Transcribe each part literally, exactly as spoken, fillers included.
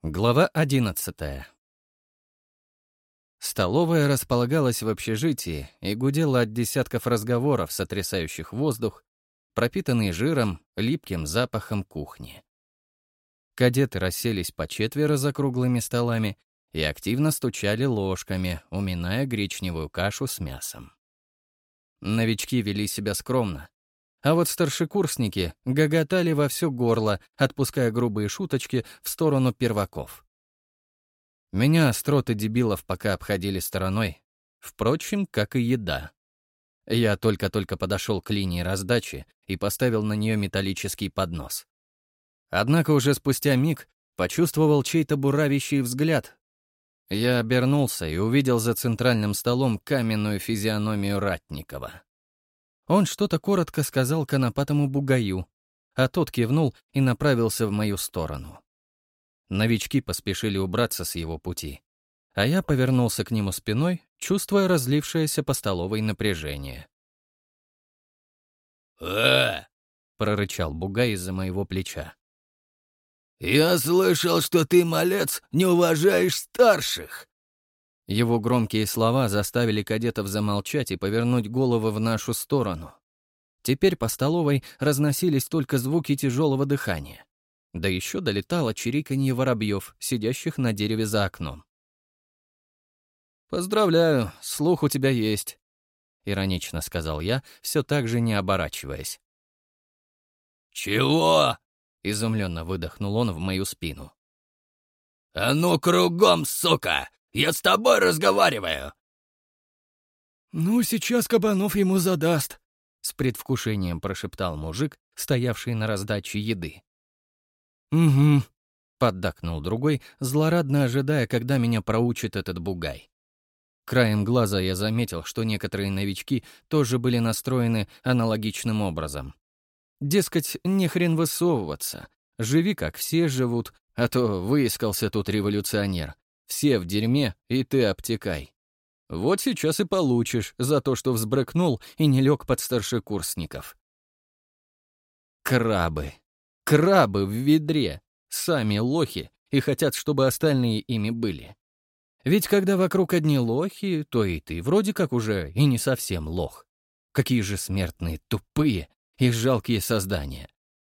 Глава одиннадцатая. Столовая располагалась в общежитии и гудела от десятков разговоров, сотрясающих воздух, пропитанный жиром, липким запахом кухни. Кадеты расселись по четверо за круглыми столами и активно стучали ложками, уминая гречневую кашу с мясом. Новички вели себя скромно, а вот старшекурсники гоготали во всё горло, отпуская грубые шуточки в сторону перваков. Меня остроты дебилов пока обходили стороной, впрочем, как и еда. Я только-только подошел к линии раздачи и поставил на нее металлический поднос. Однако уже спустя миг почувствовал чей-то буравящий взгляд. Я обернулся и увидел за центральным столом каменную физиономию Ратникова. Он что-то коротко сказал конопатому бугаю, а тот кивнул и направился в мою сторону. Новички поспешили убраться с его пути, а я повернулся к нему спиной, чувствуя разлившееся по столовой напряжение. «Э!» — прорычал бугай из-за моего плеча. «Я слышал, что ты, малец, не уважаешь старших!» Его громкие слова заставили кадетов замолчать и повернуть головы в нашу сторону. Теперь по столовой разносились только звуки тяжелого дыхания. Да еще долетало чириканье воробьев, сидящих на дереве за окном. «Поздравляю, слух у тебя есть», — иронично сказал я, все так же не оборачиваясь. «Чего?» — изумленно выдохнул он в мою спину. «А ну кругом, сука! Я с тобой разговариваю!» «Ну, сейчас Кабанов ему задаст», — с предвкушением прошептал мужик, стоявший на раздаче еды. «Угу», — поддакнул другой, злорадно ожидая, когда меня проучит этот бугай. Краем глаза я заметил, что некоторые новички тоже были настроены аналогичным образом. Дескать, не хрен высовываться, живи, как все живут, а то выискался тут революционер. Все в дерьме, и ты обтекай. Вот сейчас и получишь за то, что взбрыкнул и не лег под старшекурсников. Крабы. Крабы в ведре. Сами лохи и хотят, чтобы остальные ими были. Ведь когда вокруг одни лохи, то и ты вроде как уже и не совсем лох. Какие же смертные, тупые и жалкие создания.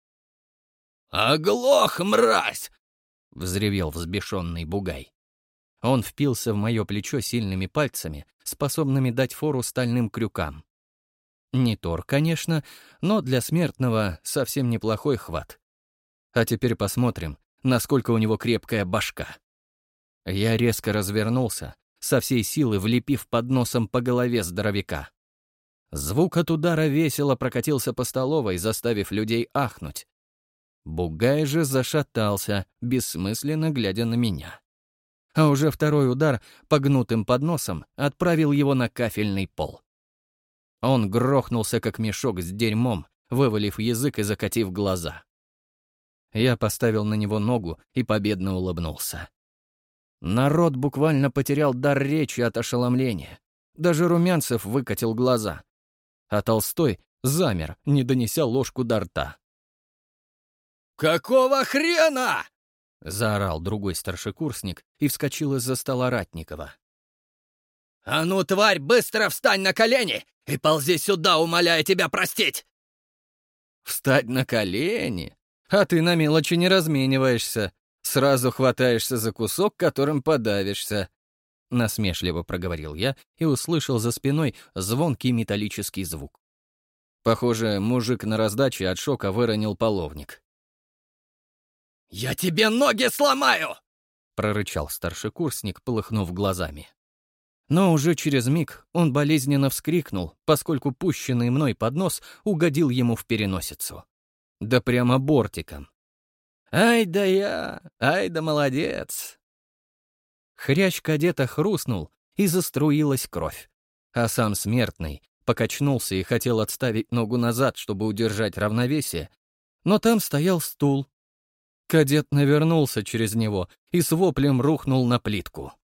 «Оглох, мразь!» — взревел взбешенный бугай. Он впился в мое плечо сильными пальцами, способными дать фору стальным крюкам. Не Тор, конечно, но для смертного совсем неплохой хват. А теперь посмотрим, насколько у него крепкая башка. Я резко развернулся, со всей силы влепив под носом по голове здоровяка. Звук от удара весело прокатился по столовой, заставив людей ахнуть. Бугай же зашатался, бессмысленно глядя на меня. А уже второй удар погнутым подносом отправил его на кафельный пол. Он грохнулся, как мешок с дерьмом, вывалив язык и закатив глаза. Я поставил на него ногу и победно улыбнулся. Народ буквально потерял дар речи от ошеломления. Даже Румянцев выкатил глаза. А Толстой замер, не донеся ложку до рта. «Какого хрена?» — заорал другой старшекурсник и вскочил из-за стола Ратникова. «А ну, тварь, быстро встань на колени и ползи сюда, умоляя тебя простить!» «Встать на колени? А ты на мелочи не размениваешься. Сразу хватаешься за кусок, которым подавишься», — насмешливо проговорил я и услышал за спиной звонкий металлический звук. Похоже, мужик на раздаче от шока выронил половник. «Я тебе ноги сломаю!» — прорычал старшекурсник, полыхнув глазами. Но уже через миг он болезненно вскрикнул, поскольку пущенный мной поднос угодил ему в переносицу. Да прямо бортиком. «Ай да я! Ай да молодец!» Хрящ кадета хрустнул, и заструилась кровь. А сам смертный покачнулся и хотел отставить ногу назад, чтобы удержать равновесие, но там стоял стул. Кадет навернулся через него и с воплем рухнул на плитку.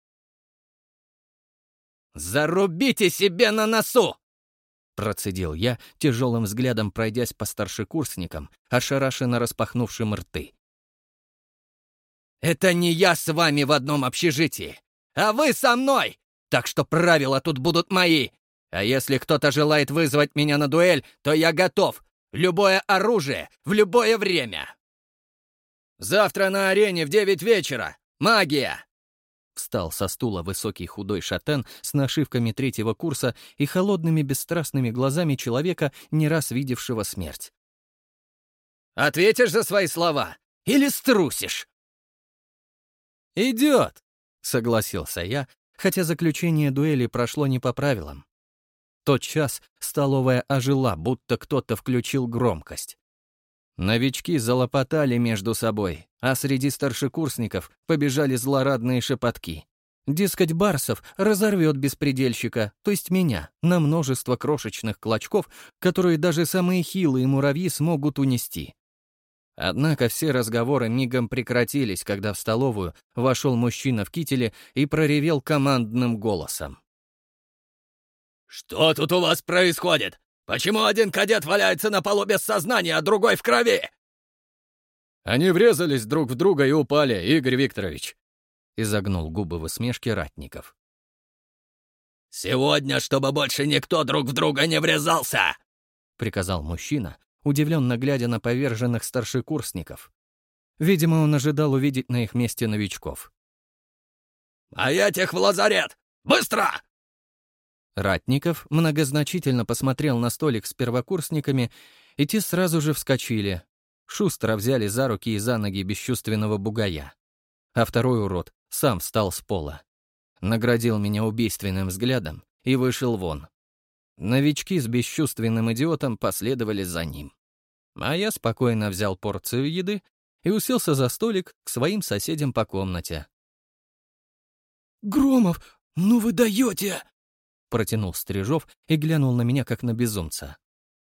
«Зарубите себе на носу!» Процедил я, тяжелым взглядом пройдясь по старшекурсникам, ошарашенно распахнувшим рты. Это не я с вами в одном общежитии, а вы со мной! Так что правила тут будут мои. А если кто-то желает вызвать меня на дуэль, то я готов. Любое оружие, в любое время. Завтра на арене в девять вечера. Магия!» Встал со стула высокий худой шатен с нашивками третьего курса и холодными бесстрастными глазами человека, не раз видевшего смерть. «Ответишь за свои слова или струсишь?» «Идет!» — согласился я, хотя заключение дуэли прошло не по правилам. Тот час столовая ожила, будто кто-то включил громкость. Новички залопотали между собой, а среди старшекурсников побежали злорадные шепотки. Дескать, Барсов разорвет беспредельщика, то есть меня, на множество крошечных клочков, которые даже самые хилые муравьи смогут унести. Однако все разговоры мигом прекратились, когда в столовую вошел мужчина в кителе и проревел командным голосом. «Что тут у вас происходит? Почему один кадет валяется на полу без сознания, а другой в крови?» «Они врезались друг в друга и упали, Игорь Викторович», — изогнул губы в усмешке Ратников. «Сегодня, чтобы больше никто друг в друга не врезался!» — приказал мужчина, удивленно глядя на поверженных старшекурсников. Видимо, он ожидал увидеть на их месте новичков. «А этих в лазарет! Быстро!» Ратников многозначительно посмотрел на столик с первокурсниками, и те сразу же вскочили. Шустро взяли за руки и за ноги бесчувственного бугая. А второй урод сам встал с пола. Наградил меня убийственным взглядом и вышел вон. Новички с бесчувственным идиотом последовали за ним. А я спокойно взял порцию еды и уселся за столик к своим соседям по комнате. «Громов, ну вы даете!» Протянул Стрижов и глянул на меня, как на безумца.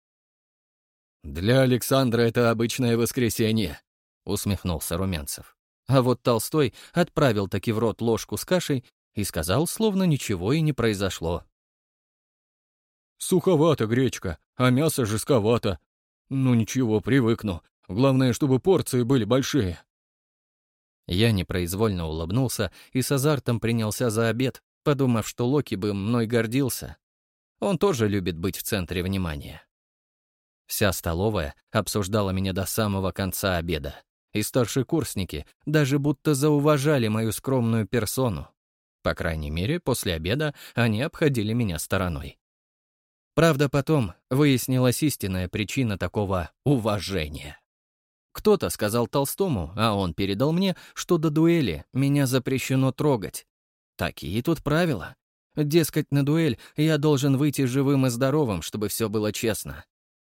«Для Александра это обычное воскресенье», — усмехнулся Румянцев. А вот Толстой отправил таки в рот ложку с кашей и сказал, словно ничего и не произошло. «Суховато гречка, а мясо жестковато. Ну ничего, привыкну. Главное, чтобы порции были большие». Я непроизвольно улыбнулся и с азартом принялся за обед, подумав, что Локи бы мной гордился. Он тоже любит быть в центре внимания. Вся столовая обсуждала меня до самого конца обеда, и старшекурсники даже будто зауважали мою скромную персону. По крайней мере, после обеда они обходили меня стороной. Правда, потом выяснилась истинная причина такого уважения. Кто-то сказал Толстому, а он передал мне, что до дуэли меня запрещено трогать. Такие тут правила. Дескать, на дуэль я должен выйти живым и здоровым, чтобы все было честно.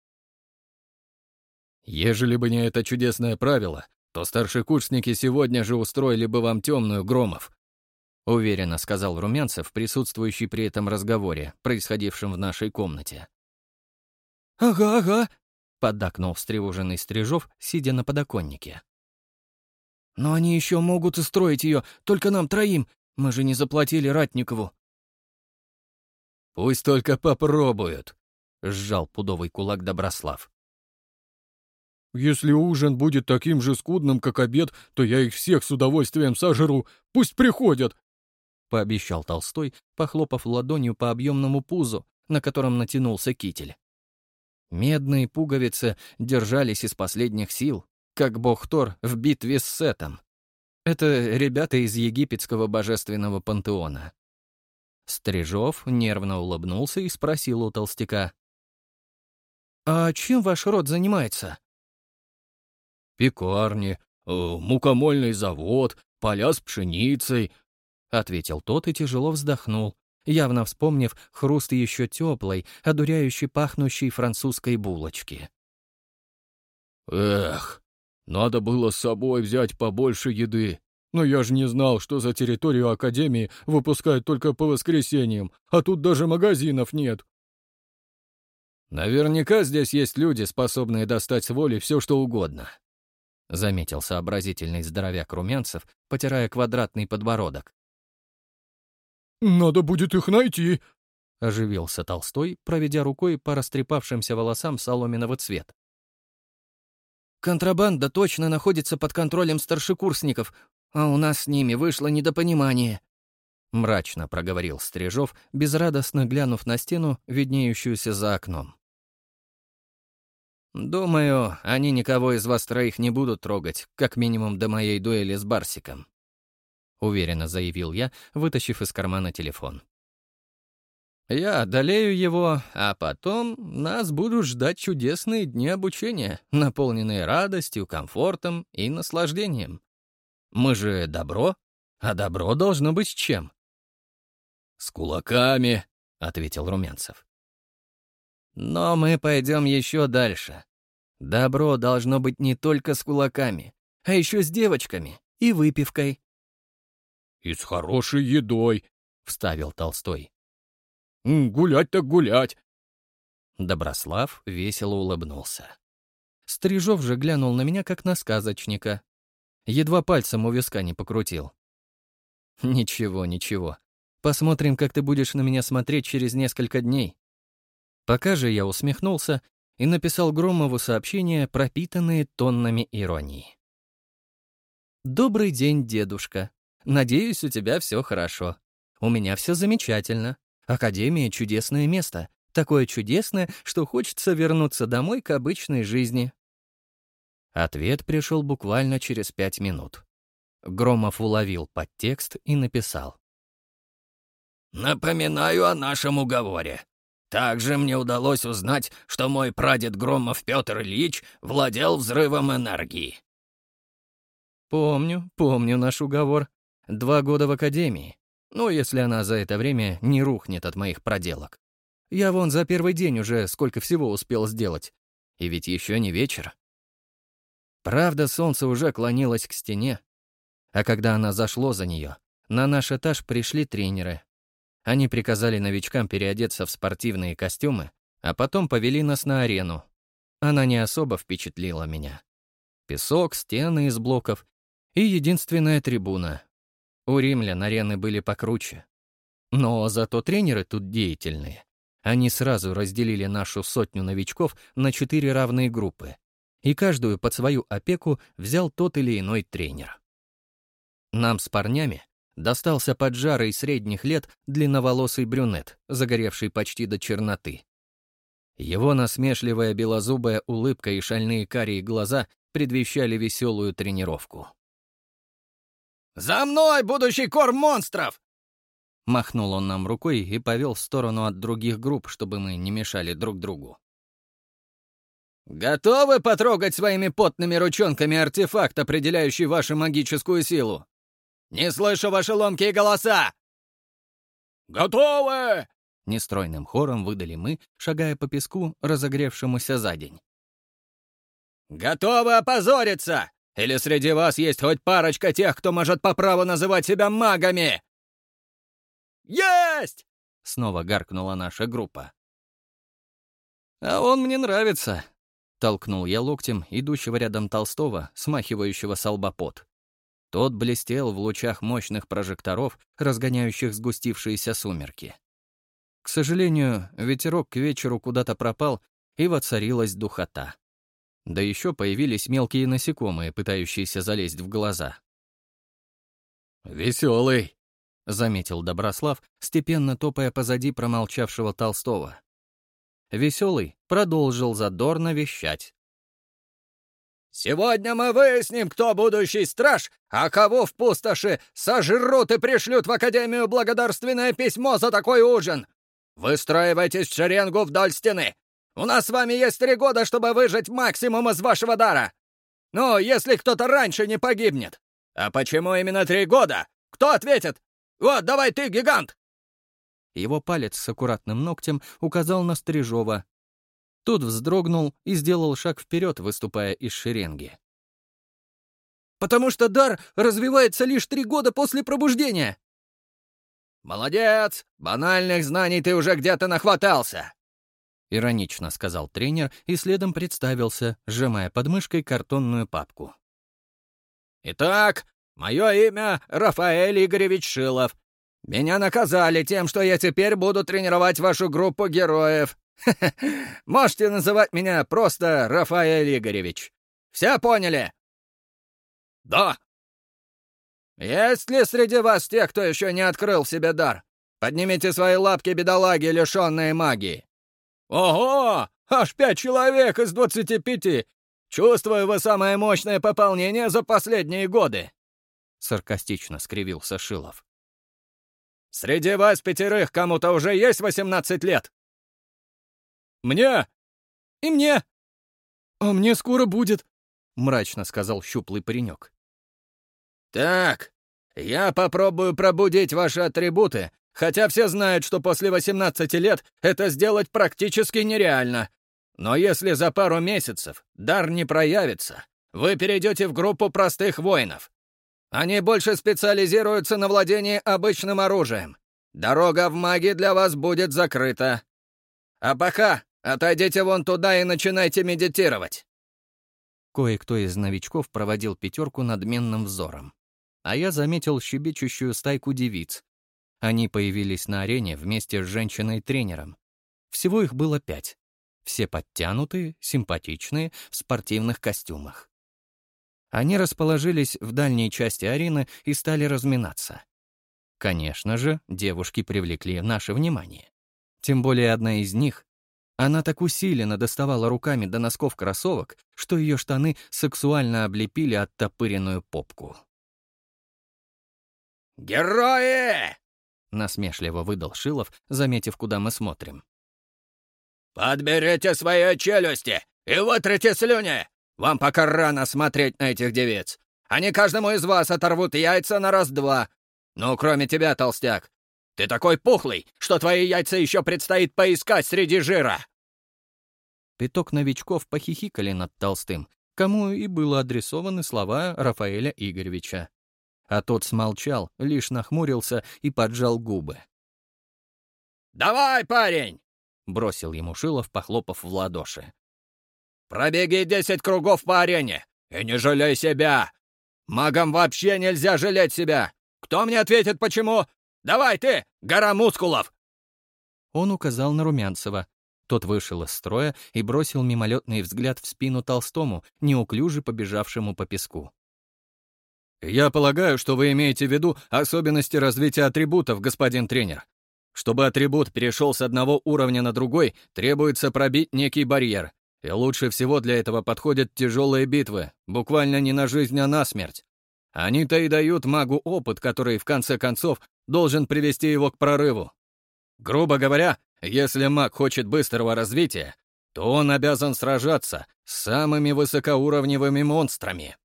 Ежели бы не это чудесное правило, то старшекурсники сегодня же устроили бы вам темную, Громов, уверенно сказал Румянцев, присутствующий при этом разговоре, происходившем в нашей комнате. «Ага, ага», — поддакнул встревоженный Стрижов, сидя на подоконнике. «Но они еще могут устроить ее, только нам троим. Мы же не заплатили Ратникову». «Пусть только попробуют», — сжал пудовый кулак Доброслав. «Если ужин будет таким же скудным, как обед, то я их всех с удовольствием сожру. Пусть приходят!» — пообещал Толстой, похлопав ладонью по объемному пузу, на котором натянулся китель. Медные пуговицы держались из последних сил, как бог Тор в битве с Сетом. Это ребята из египетского божественного пантеона. Стрижов нервно улыбнулся и спросил у толстяка. «А чем ваш род занимается?» «Пекарни, э, мукомольный завод, поля с пшеницей», — ответил тот и тяжело вздохнул, явно вспомнив хруст еще теплой, одуряющей пахнущей французской булочки. «Эх, надо было с собой взять побольше еды. Но я же не знал, что за территорию Академии выпускают только по воскресеньям, а тут даже магазинов нет». «Наверняка здесь есть люди, способные достать с воли все, что угодно», — заметил сообразительный здоровяк Румянцев, потирая квадратный подбородок. «Надо будет их найти», — оживился Толстой, проведя рукой по растрепавшимся волосам соломенного цвета. «Контрабанда точно находится под контролем старшекурсников. а у нас с ними вышло недопонимание», — мрачно проговорил Стрижов, безрадостно глянув на стену, виднеющуюся за окном. «Думаю, они никого из вас троих не будут трогать, как минимум до моей дуэли с Барсиком», — уверенно заявил я, вытащив из кармана телефон. «Я одолею его, а потом нас будут ждать чудесные дни обучения, наполненные радостью, комфортом и наслаждением. Мы же добро, а добро должно быть с чем?» «С кулаками», — ответил Румянцев. «Но мы пойдем еще дальше. Добро должно быть не только с кулаками, а еще с девочками и выпивкой». «И с хорошей едой», — вставил Толстой. «Гулять так гулять». Доброслав весело улыбнулся. Стрижов же глянул на меня, как на сказочника. Едва пальцем у виска не покрутил. «Ничего, ничего. Посмотрим, как ты будешь на меня смотреть через несколько дней». Пока же я усмехнулся и написал Громову сообщение, пропитанные тоннами иронии. «Добрый день, дедушка. Надеюсь, у тебя все хорошо. У меня все замечательно. Академия — чудесное место. Такое чудесное, что хочется вернуться домой к обычной жизни». Ответ пришел буквально через пять минут. Громов уловил подтекст и написал. «Напоминаю о нашем уговоре. Также мне удалось узнать, что мой прадед Громов Петр Ильич владел взрывом энергии». «Помню, помню наш уговор. Два года в академии. Ну, если она за это время не рухнет от моих проделок. Я вон за первый день уже сколько всего успел сделать. И ведь еще не вечер». Правда, солнце уже клонилось к стене. А когда она зашло за нее, на наш этаж пришли тренеры. Они приказали новичкам переодеться в спортивные костюмы, а потом повели нас на арену. Она не особо впечатлила меня. Песок, стены из блоков и единственная трибуна. У римлян арены были покруче. Но зато тренеры тут деятельные. Они сразу разделили нашу сотню новичков на четыре равные группы, и каждую под свою опеку взял тот или иной тренер. Нам с парнями достался поджарый средних лет длинноволосый брюнет, загоревший почти до черноты. Его насмешливая белозубая улыбка и шальные карие глаза предвещали веселую тренировку. «За мной, будущий корм монстров!» Махнул он нам рукой и повел в сторону от других групп, чтобы мы не мешали друг другу. «Готовы потрогать своими потными ручонками артефакт, определяющий вашу магическую силу? Не слышу ваши ломкие голоса!» «Готовы!» — нестройным хором выдали мы, шагая по песку, разогревшемуся за день. «Готовы опозориться? Или среди вас есть хоть парочка тех, кто может по праву называть себя магами?» «Есть!» — снова гаркнула наша группа. «А он мне нравится», — толкнул я локтем идущего рядом Толстого, смахивающего с лба пот. Тот блестел в лучах мощных прожекторов, разгоняющих сгустившиеся сумерки. К сожалению, ветерок к вечеру куда-то пропал, и воцарилась духота. Да еще появились мелкие насекомые, пытающиеся залезть в глаза. «Веселый», — заметил Доброслав, степенно топая позади промолчавшего Толстого. Веселый продолжил задорно вещать. «Сегодня мы выясним, кто будущий страж, а кого в пустоши сожрут и пришлют в Академию благодарственное письмо за такой ужин. Выстраивайтесь в шеренгу вдоль стены. У нас с вами есть три года, чтобы выжать максимум из вашего дара. Ну, если кто-то раньше не погибнет. А почему именно три года? Кто ответит? Вот, давай ты, гигант!» Его палец с аккуратным ногтем указал на Стрижова. Тот вздрогнул и сделал шаг вперед, выступая из шеренги. «Потому что дар развивается лишь три года после пробуждения!» «Молодец! Банальных знаний ты уже где-то нахватался!» — иронично сказал тренер и следом представился, сжимая под мышкой картонную папку. «Итак, мое имя Рафаэль Игоревич Шилов. Меня наказали тем, что я теперь буду тренировать вашу группу героев. Можете называть меня просто Рафаэль Игоревич. Все поняли?» «Да!» Есть ли среди вас те, кто еще не открыл в себе дар? Поднимите свои лапки, бедолаги, лишенные магии!» «Ого! Аж пять человек из двадцати пяти! Чувствую, вы самое мощное пополнение за последние годы!» Саркастично скривился Шилов. «Среди вас пятерых кому-то уже есть восемнадцать лет?» «Мне! И мне! А мне скоро будет!» — мрачно сказал щуплый паренек. «Так, я попробую пробудить ваши атрибуты, хотя все знают, что после восемнадцати лет это сделать практически нереально. Но если за пару месяцев дар не проявится, вы перейдете в группу простых воинов. Они больше специализируются на владении обычным оружием. Дорога в маги для вас будет закрыта. А пока отойдите вон туда и начинайте медитировать». Кое-кто из новичков проводил пятерку надменным взором. А я заметил щебечущую стайку девиц. Они появились на арене вместе с женщиной-тренером. Всего их было пять. Все подтянутые, симпатичные, в спортивных костюмах. Они расположились в дальней части арены и стали разминаться. Конечно же, девушки привлекли наше внимание. Тем более одна из них, она так усиленно доставала руками до носков кроссовок, что ее штаны сексуально облепили оттопыренную попку. «Герои!» — насмешливо выдал Шилов, заметив, куда мы смотрим. «Подберите свои челюсти и вытрите слюни! Вам пока рано смотреть на этих девиц. Они каждому из вас оторвут яйца на раз-два. Ну, кроме тебя, толстяк. Ты такой пухлый, что твои яйца еще предстоит поискать среди жира!» Пяток новичков похихикали над толстым, кому и было адресованы слова Рафаэля Игоревича. А тот смолчал, лишь нахмурился и поджал губы. «Давай, парень!» — бросил ему Шилов, похлопав в ладоши. «Пробеги десять кругов по арене и не жалей себя! Магам вообще нельзя жалеть себя! Кто мне ответит, почему? Давай ты, гора мускулов!» Он указал на Румянцева. Тот вышел из строя и бросил мимолетный взгляд в спину Толстому, неуклюже побежавшему по песку. «Я полагаю, что вы имеете в виду особенности развития атрибутов, господин тренер. Чтобы атрибут перешел с одного уровня на другой, требуется пробить некий барьер. И лучше всего для этого подходят тяжелые битвы, буквально не на жизнь, а на смерть. Они-то и дают магу опыт, который, в конце концов, должен привести его к прорыву. Грубо говоря, если маг хочет быстрого развития, то он обязан сражаться с самыми высокоуровневыми монстрами».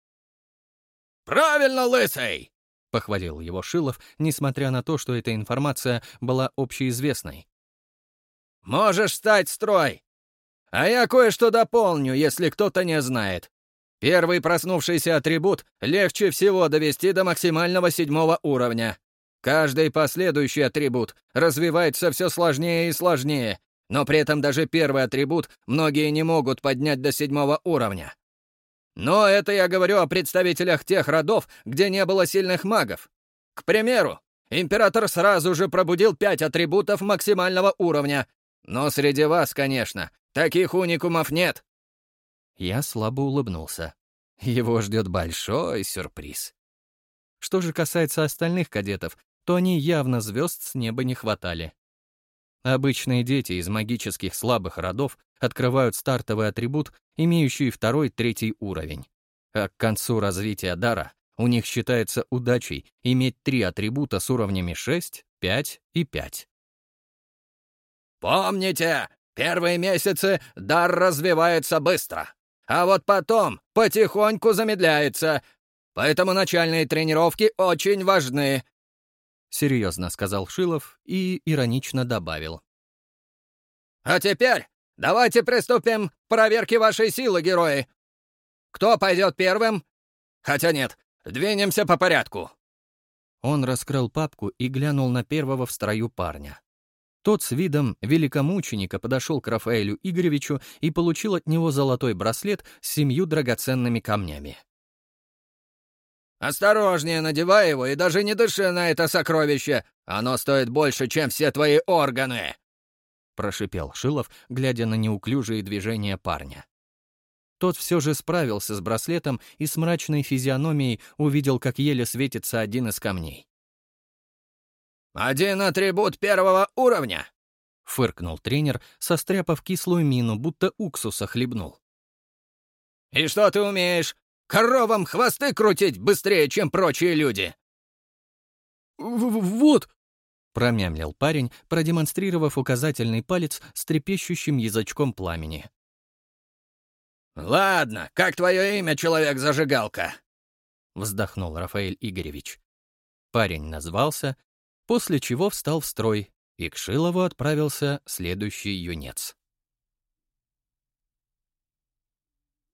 «Правильно, лысый!» — похвалил его Шилов, несмотря на то, что эта информация была общеизвестной. «Можешь встать в строй! А я кое-что дополню, если кто-то не знает. Первый проснувшийся атрибут легче всего довести до максимального седьмого уровня. Каждый последующий атрибут развивается все сложнее и сложнее, но при этом даже первый атрибут многие не могут поднять до седьмого уровня. Но это я говорю о представителях тех родов, где не было сильных магов. К примеру, император сразу же пробудил пять атрибутов максимального уровня. Но среди вас, конечно, таких уникумов нет». Я слабо улыбнулся. Его ждет большой сюрприз. Что же касается остальных кадетов, то они явно звезд с неба не хватали. Обычные дети из магических слабых родов открывают стартовый атрибут, имеющий второй, третий уровень. А к концу развития дара у них считается удачей иметь три атрибута с уровнями шесть, пять и пять. «Помните, первые месяцы дар развивается быстро, а вот потом потихоньку замедляется, поэтому начальные тренировки очень важны», — серьезно сказал Шилов и иронично добавил. «А теперь давайте приступим к проверке вашей силы, герои. Кто пойдет первым? Хотя нет, двинемся по порядку». Он раскрыл папку и глянул на первого в строю парня. Тот с видом великомученика подошел к Рафаэлю Игоревичу и получил от него золотой браслет с семью драгоценными камнями. «Осторожнее надевай его и даже не дыши на это сокровище. Оно стоит больше, чем все твои органы!» — прошипел Шилов, глядя на неуклюжие движения парня. Тот все же справился с браслетом и с мрачной физиономией увидел, как еле светится один из камней. «Один атрибут первого уровня!» — фыркнул тренер, состряпав кислую мину, будто уксуса хлебнул. «И что ты умеешь? Коровам хвосты крутить быстрее, чем прочие люди!» «Вот!» — промямлил парень, продемонстрировав указательный палец с трепещущим язычком пламени. «Ладно, как твое имя, человек-зажигалка?» — вздохнул Рафаэль Игоревич. Парень назвался, после чего встал в строй, и к Шилову отправился следующий юнец.